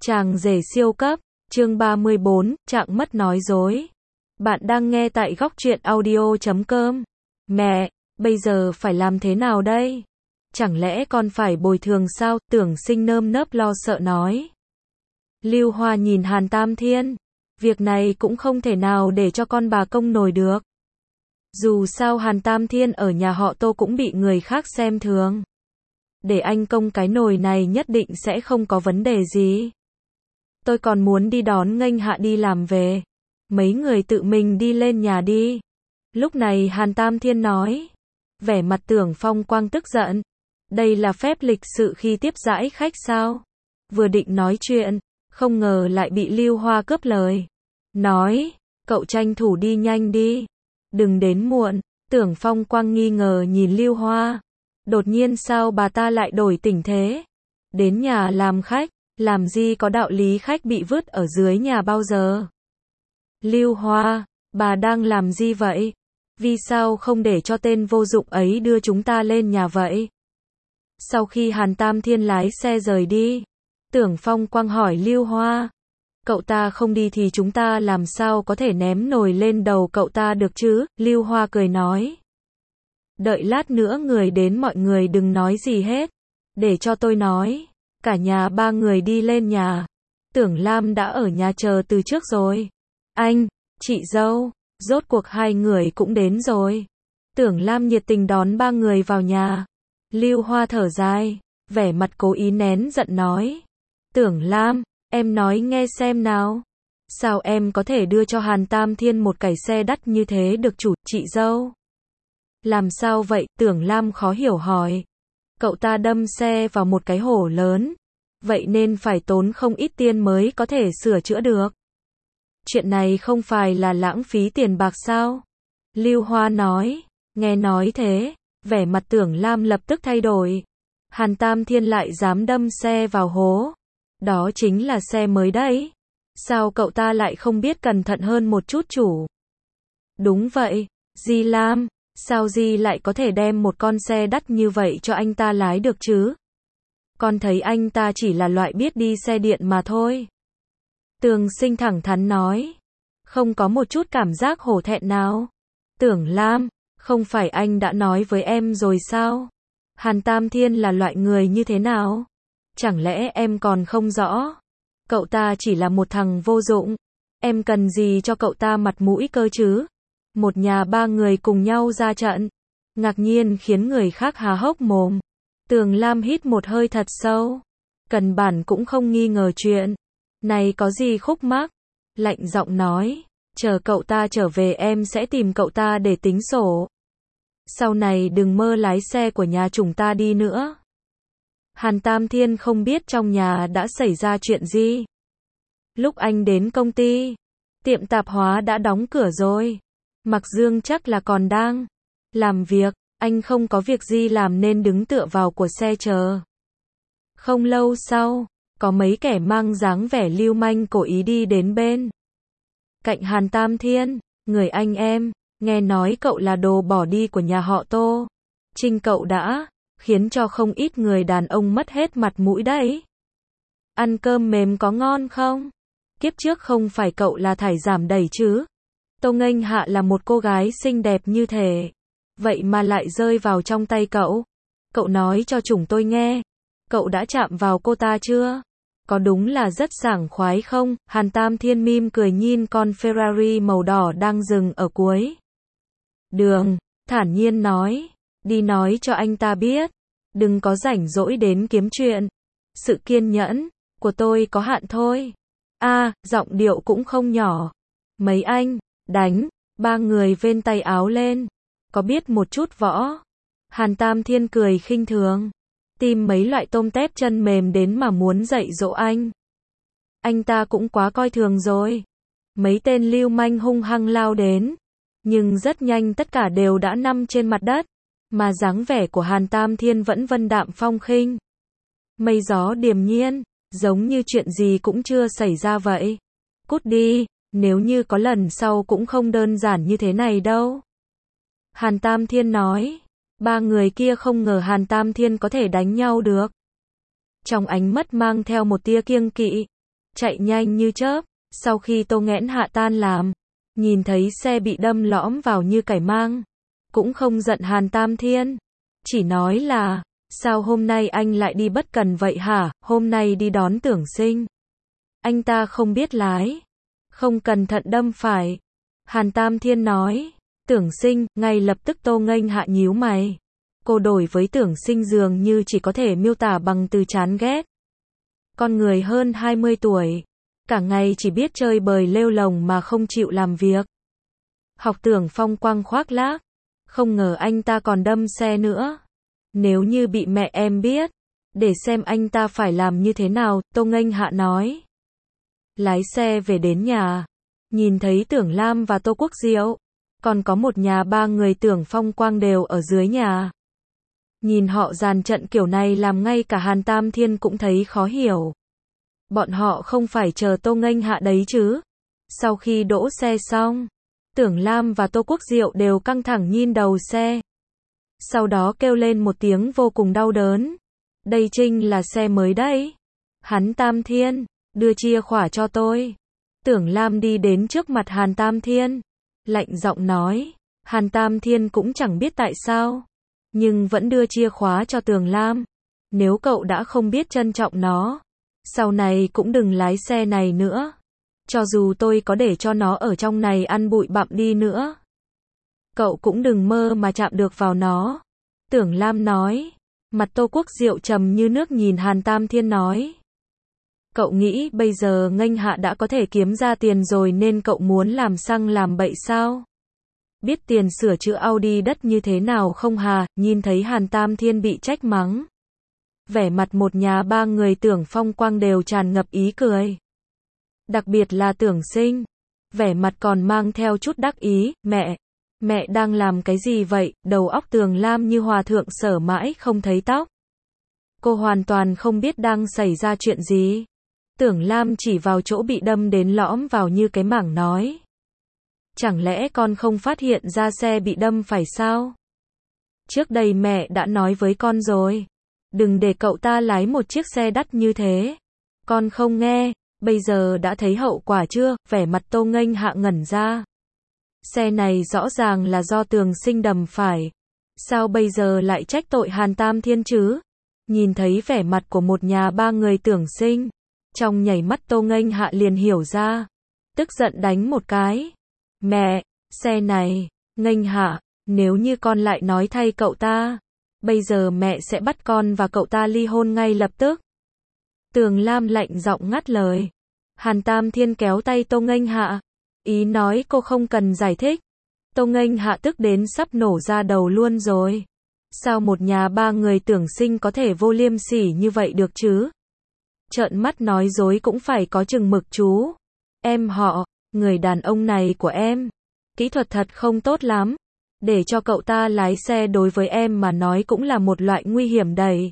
Chàng rể siêu cấp, chương 34, trạng mất nói dối. Bạn đang nghe tại góc truyện audio.com. Mẹ, bây giờ phải làm thế nào đây? Chẳng lẽ con phải bồi thường sao? Tưởng Sinh nơm nớp lo sợ nói. Lưu Hoa nhìn Hàn Tam Thiên. Việc này cũng không thể nào để cho con bà công nổi được. Dù sao Hàn Tam Thiên ở nhà họ Tô cũng bị người khác xem thường. Để anh công cái nồi này nhất định sẽ không có vấn đề gì. Tôi còn muốn đi đón nghênh Hạ đi làm về. Mấy người tự mình đi lên nhà đi. Lúc này Hàn Tam Thiên nói. Vẻ mặt Tưởng Phong Quang tức giận. Đây là phép lịch sự khi tiếp đãi khách sao? Vừa định nói chuyện, không ngờ lại bị Lưu Hoa cướp lời. Nói, cậu tranh thủ đi nhanh đi. Đừng đến muộn. Tưởng Phong Quang nghi ngờ nhìn Lưu Hoa. Đột nhiên sao bà ta lại đổi tình thế? Đến nhà làm khách, làm gì có đạo lý khách bị vứt ở dưới nhà bao giờ? Lưu Hoa, bà đang làm gì vậy? Vì sao không để cho tên vô dụng ấy đưa chúng ta lên nhà vậy? Sau khi Hàn Tam Thiên lái xe rời đi, Tưởng Phong Quang hỏi Lưu Hoa. Cậu ta không đi thì chúng ta làm sao có thể ném nồi lên đầu cậu ta được chứ? Lưu Hoa cười nói. Đợi lát nữa người đến mọi người đừng nói gì hết. Để cho tôi nói. Cả nhà ba người đi lên nhà. Tưởng Lam đã ở nhà chờ từ trước rồi. Anh, chị dâu, rốt cuộc hai người cũng đến rồi. Tưởng Lam nhiệt tình đón ba người vào nhà. Lưu Hoa thở dài, vẻ mặt cố ý nén giận nói. Tưởng Lam, em nói nghe xem nào. Sao em có thể đưa cho Hàn Tam Thiên một cái xe đắt như thế được chủ, chị dâu? Làm sao vậy? Tưởng Lam khó hiểu hỏi. Cậu ta đâm xe vào một cái hổ lớn. Vậy nên phải tốn không ít tiền mới có thể sửa chữa được. Chuyện này không phải là lãng phí tiền bạc sao? Lưu Hoa nói. Nghe nói thế, vẻ mặt Tưởng Lam lập tức thay đổi. Hàn Tam Thiên lại dám đâm xe vào hố. Đó chính là xe mới đấy. Sao cậu ta lại không biết cẩn thận hơn một chút chủ? Đúng vậy, Di Lam. Sao Di lại có thể đem một con xe đắt như vậy cho anh ta lái được chứ? Con thấy anh ta chỉ là loại biết đi xe điện mà thôi. Tường Sinh thẳng thắn nói. Không có một chút cảm giác hổ thẹn nào. Tưởng Lam, không phải anh đã nói với em rồi sao? Hàn Tam Thiên là loại người như thế nào? Chẳng lẽ em còn không rõ? Cậu ta chỉ là một thằng vô dụng. Em cần gì cho cậu ta mặt mũi cơ chứ? Một nhà ba người cùng nhau ra trận. Ngạc nhiên khiến người khác há hốc mồm. Tường Lam hít một hơi thật sâu. Cần bản cũng không nghi ngờ chuyện. Này có gì khúc mắc? Lạnh giọng nói. Chờ cậu ta trở về em sẽ tìm cậu ta để tính sổ. Sau này đừng mơ lái xe của nhà chúng ta đi nữa. Hàn Tam Thiên không biết trong nhà đã xảy ra chuyện gì. Lúc anh đến công ty, tiệm tạp hóa đã đóng cửa rồi. Mặc Dương chắc là còn đang làm việc, anh không có việc gì làm nên đứng tựa vào của xe chờ. Không lâu sau, có mấy kẻ mang dáng vẻ lưu manh cố ý đi đến bên cạnh Hàn Tam Thiên. Người anh em, nghe nói cậu là đồ bỏ đi của nhà họ Tô. Trinh cậu đã khiến cho không ít người đàn ông mất hết mặt mũi đấy. Ăn cơm mềm có ngon không? Kiếp trước không phải cậu là thải giảm đẩy chứ? Tô Nghênh Hạ là một cô gái xinh đẹp như thế. Vậy mà lại rơi vào trong tay cậu. Cậu nói cho chúng tôi nghe. Cậu đã chạm vào cô ta chưa? Có đúng là rất sảng khoái không? Hàn Tam Thiên mỉm cười nhìn con Ferrari màu đỏ đang dừng ở cuối đường. Thản nhiên nói. Đi nói cho anh ta biết. Đừng có rảnh rỗi đến kiếm chuyện. Sự kiên nhẫn của tôi có hạn thôi. Giọng điệu cũng không nhỏ. Mấy anh đánh. Ba người vênh tay áo lên. Có biết một chút võ? Hàn Tam Thiên cười khinh thường. Tìm mấy loại tôm tép chân mềm đến mà muốn dạy dỗ anh. Anh ta cũng quá coi thường rồi. Mấy tên lưu manh hung hăng lao đến. Nhưng rất nhanh tất cả đều đã nằm trên mặt đất. Mà dáng vẻ của Hàn Tam Thiên vẫn vân đạm phong khinh. Mây gió điềm nhiên, giống như chuyện gì cũng chưa xảy ra vậy. Cút đi, nếu như có lần sau cũng không đơn giản như thế này đâu. Hàn Tam Thiên nói. Ba người kia không ngờ Hàn Tam Thiên có thể đánh nhau được. Trong ánh mắt mang theo một tia kiêng kỵ. chạy nhanh như chớp. Sau khi Tô Nghẽn Hạ tan làm, nhìn thấy xe bị đâm lõm vào như cải mang, cũng không giận Hàn Tam Thiên, chỉ nói là, sao hôm nay anh lại đi bất cần vậy hả, hôm nay đi đón Tưởng Sinh. Anh ta không biết lái, không cẩn thận đâm phải. Hàn Tam Thiên nói, Tưởng Sinh, ngay lập tức Tô Nghênh Hạ nhíu mày. Cô đổi với Tưởng Sinh dường như chỉ có thể miêu tả bằng từ chán ghét. Con người hơn 20 tuổi, cả ngày chỉ biết chơi bời lêu lồng mà không chịu làm việc. Học Tưởng phong quang khoác lác, không ngờ anh ta còn đâm xe nữa. Nếu như bị mẹ em biết, để xem anh ta phải làm như thế nào, Tô Nghênh Hạ nói. Lái xe về đến nhà, nhìn thấy Tưởng Lam và Tô Quốc Diệu, còn có một nhà ba người Tưởng phong quang đều ở dưới nhà. Nhìn họ dàn trận kiểu này làm ngay cả Hàn Tam Thiên cũng thấy khó hiểu. Bọn họ không phải chờ Tô Nghênh Hạ đấy chứ. Sau khi đỗ xe xong, Tưởng Lam và Tô Quốc Diệu đều căng thẳng nhìn đầu xe. Sau đó kêu lên một tiếng vô cùng đau đớn. Đây Trinh là xe mới đấy. Hắn Tam Thiên, đưa chìa khóa cho tôi. Tưởng Lam đi đến trước mặt Hàn Tam Thiên, lạnh giọng nói. Hàn Tam Thiên cũng chẳng biết tại sao, nhưng vẫn đưa chìa khóa cho Tưởng Lam. Nếu cậu đã không biết trân trọng nó, sau này cũng đừng lái xe này nữa. Cho dù tôi có để cho nó ở trong này ăn bụi bặm đi nữa, cậu cũng đừng mơ mà chạm được vào nó. Tưởng Lam nói. Mặt Tô Quốc Diệu trầm như nước nhìn Hàn Tam Thiên nói. Cậu nghĩ bây giờ Nghênh Hạ đã có thể kiếm ra tiền rồi nên cậu muốn làm xăng làm bậy sao? Biết tiền sửa chữa Audi đất như thế nào không hà? Nhìn thấy Hàn Tam Thiên bị trách mắng, vẻ mặt một nhà ba người Tưởng phong quang đều tràn ngập ý cười. Đặc biệt là Tưởng Sinh, vẻ mặt còn mang theo chút đắc ý. Mẹ đang làm cái gì vậy? Đầu óc Tưởng Lam như hòa thượng sở mãi không thấy tóc. Cô hoàn toàn không biết đang xảy ra chuyện gì. Tưởng Lam chỉ vào chỗ bị đâm đến lõm vào như cái mảng nói. Chẳng lẽ con không phát hiện ra xe bị đâm phải sao? Trước đây mẹ đã nói với con rồi, đừng để cậu ta lái một chiếc xe đắt như thế. Con không nghe, bây giờ đã thấy hậu quả chưa? Vẻ mặt Tô Nghênh Hạ ngẩn ra. Xe này rõ ràng là do Tưởng Sinh đâm phải. Sao bây giờ lại trách tội Hàn Tam Thiên chứ? Nhìn thấy vẻ mặt của một nhà ba người Tưởng Sinh, trong nhảy mắt Tô Nghênh Hạ liền hiểu ra. Tức giận đánh một cái. Mẹ, xe này, Nghênh Hạ, nếu như con lại nói thay cậu ta, bây giờ mẹ sẽ bắt con và cậu ta ly hôn ngay lập tức. Tưởng Lam lạnh giọng ngắt lời. Hàn Tam Thiên kéo tay Tô Nghênh Hạ, ý nói cô không cần giải thích. Tô Nghênh Hạ tức đến sắp nổ ra đầu luôn rồi. Sao một nhà ba người Tưởng Sinh có thể vô liêm sỉ như vậy được chứ? Trợn mắt nói dối cũng phải có chừng mực chú. Em họ, người đàn ông này của em, kỹ thuật thật không tốt lắm. Để cho cậu ta lái xe đối với em mà nói cũng là một loại nguy hiểm đầy.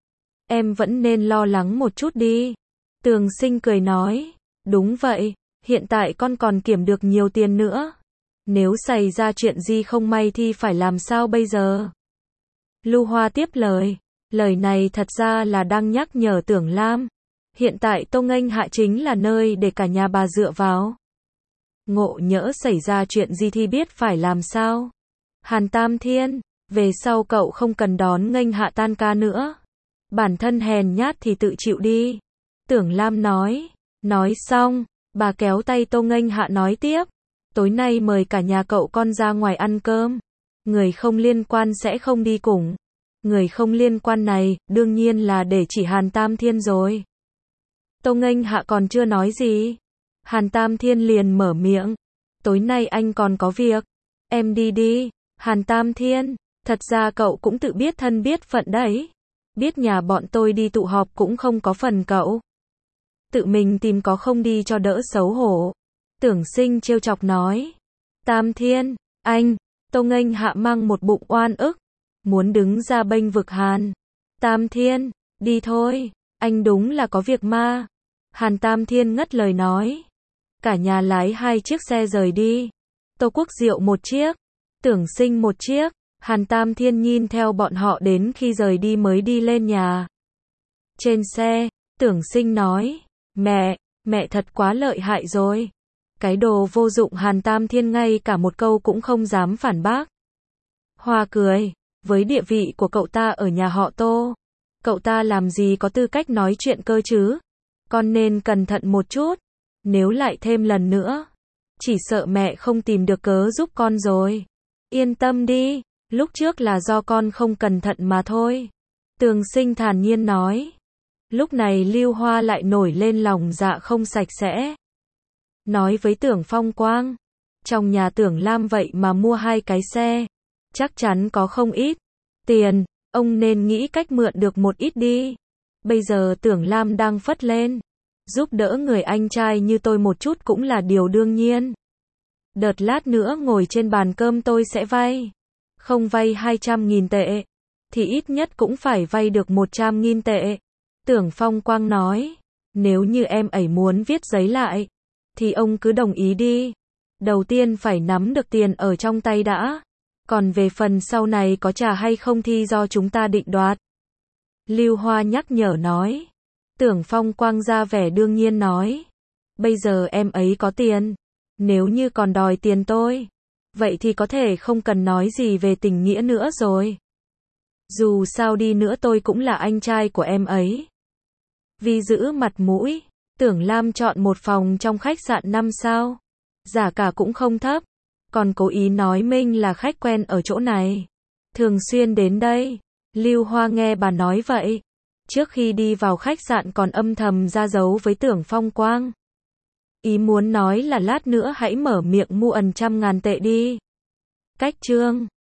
Em vẫn nên lo lắng một chút đi. Tưởng Sinh cười nói. Đúng vậy, hiện tại con còn kiếm được nhiều tiền nữa. Nếu xảy ra chuyện gì không may thì phải làm sao bây giờ? Lưu Hoa tiếp lời. Lời này thật ra là đang nhắc nhở Tưởng Lam. Hiện tại Tô Nghênh Hạ chính là nơi để cả nhà bà dựa vào. Ngộ nhỡ xảy ra chuyện gì thì biết phải làm sao. Hàn Tam Thiên, về sau cậu không cần đón Nghênh Hạ tan ca nữa. Bản thân hèn nhát thì tự chịu đi. Tưởng Lam nói. Nói xong, bà kéo tay Tô Nghênh Hạ nói tiếp. Tối nay mời cả nhà cậu con ra ngoài ăn cơm. Người không liên quan sẽ không đi cùng. Người không liên quan này, đương nhiên là để chỉ Hàn Tam Thiên rồi. Tô Nghênh Hạ còn chưa nói gì. Hàn Tam Thiên liền mở miệng. Tối nay anh còn có việc. Em đi đi. Hàn Tam Thiên, thật ra cậu cũng tự biết thân biết phận đấy. Biết nhà bọn tôi đi tụ họp cũng không có phần cậu. Tự mình tìm có không đi cho đỡ xấu hổ. Tưởng Sinh trêu chọc nói. Tam Thiên, anh. Tô Nghênh Hạ mang một bụng oan ức, muốn đứng ra bênh vực Hàn Tam Thiên. Đi thôi, anh đúng là có việc ma. Hàn Tam Thiên ngắt lời nói. Cả nhà lái 2 chiếc xe rời đi. Tô Quốc Diệu 1 chiếc, Tưởng Sinh 1 chiếc. Hàn Tam Thiên nhìn theo bọn họ đến khi rời đi mới đi lên nhà. Trên xe, Tưởng Sinh nói. Mẹ thật quá lợi hại rồi. Cái đồ vô dụng Hàn Tam Thiên ngay cả một câu cũng không dám phản bác. Hoa cười, với địa vị của cậu ta ở nhà họ Tô, cậu ta làm gì có tư cách nói chuyện cơ chứ? Con nên cẩn thận một chút, nếu lại thêm lần nữa, chỉ sợ mẹ không tìm được cớ giúp con rồi. Yên tâm đi, lúc trước là do con không cẩn thận mà thôi. Tường Sinh thản nhiên nói. Lúc này Lưu Hoa lại nổi lên lòng dạ không sạch sẽ. Nói với Tưởng Phong Quang, trong nhà Tưởng Lam vậy mà mua 2 cái xe, chắc chắn có không ít tiền, ông nên nghĩ cách mượn được một ít đi. Bây giờ Tưởng Lam đang phất lên, giúp đỡ người anh trai như tôi một chút cũng là điều đương nhiên. Đợt lát nữa ngồi trên bàn cơm tôi sẽ vay. Không vay 200.000 tệ, thì ít nhất cũng phải vay được 100.000 tệ. Tưởng Phong Quang nói, nếu như em ấy muốn viết giấy lại, thì ông cứ đồng ý đi. Đầu tiên phải nắm được tiền ở trong tay đã. Còn về phần sau này có trả hay không thì do chúng ta định đoạt. Lưu Hoa nhắc nhở nói. Tưởng Phong Quang ra vẻ đương nhiên nói. Bây giờ em ấy có tiền. Nếu như còn đòi tiền tôi, vậy thì có thể không cần nói gì về tình nghĩa nữa rồi. Dù sao đi nữa tôi cũng là anh trai của em ấy. Vì giữ mặt mũi, Tưởng Lam chọn một phòng trong khách sạn 5 sao. Giá cả cũng không thấp. Còn cố ý nói mình là khách quen ở chỗ này, thường xuyên đến đây. Lưu Hoa nghe bà nói vậy, trước khi đi vào khách sạn còn âm thầm ra dấu với Tưởng Phong Quang. Ý muốn nói là lát nữa hãy mở miệng mua 100.000 tệ đi. Cách chương